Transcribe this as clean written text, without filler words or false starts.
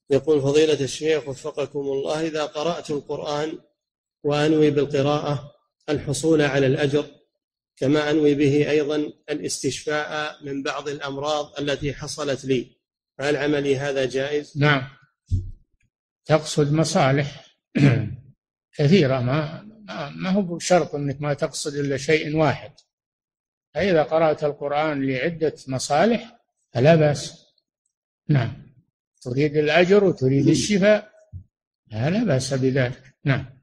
يقول فضيلة الشيخ وفقكم الله، إذا قرأت القرآن وأنوي بالقراءة الحصول على الأجر كما أنوي به أيضا الاستشفاء من بعض الأمراض التي حصلت لي، فهل عملي هذا جائز؟ نعم، تقصد مصالح كثيرة، ما هو بشرط أنك ما تقصد إلا شيء واحد. فإذا قرأت القرآن لعدة مصالح فلا بأس. نعم، تريد الأجر وتريد الشفاء لا بأس بذلك. نعم.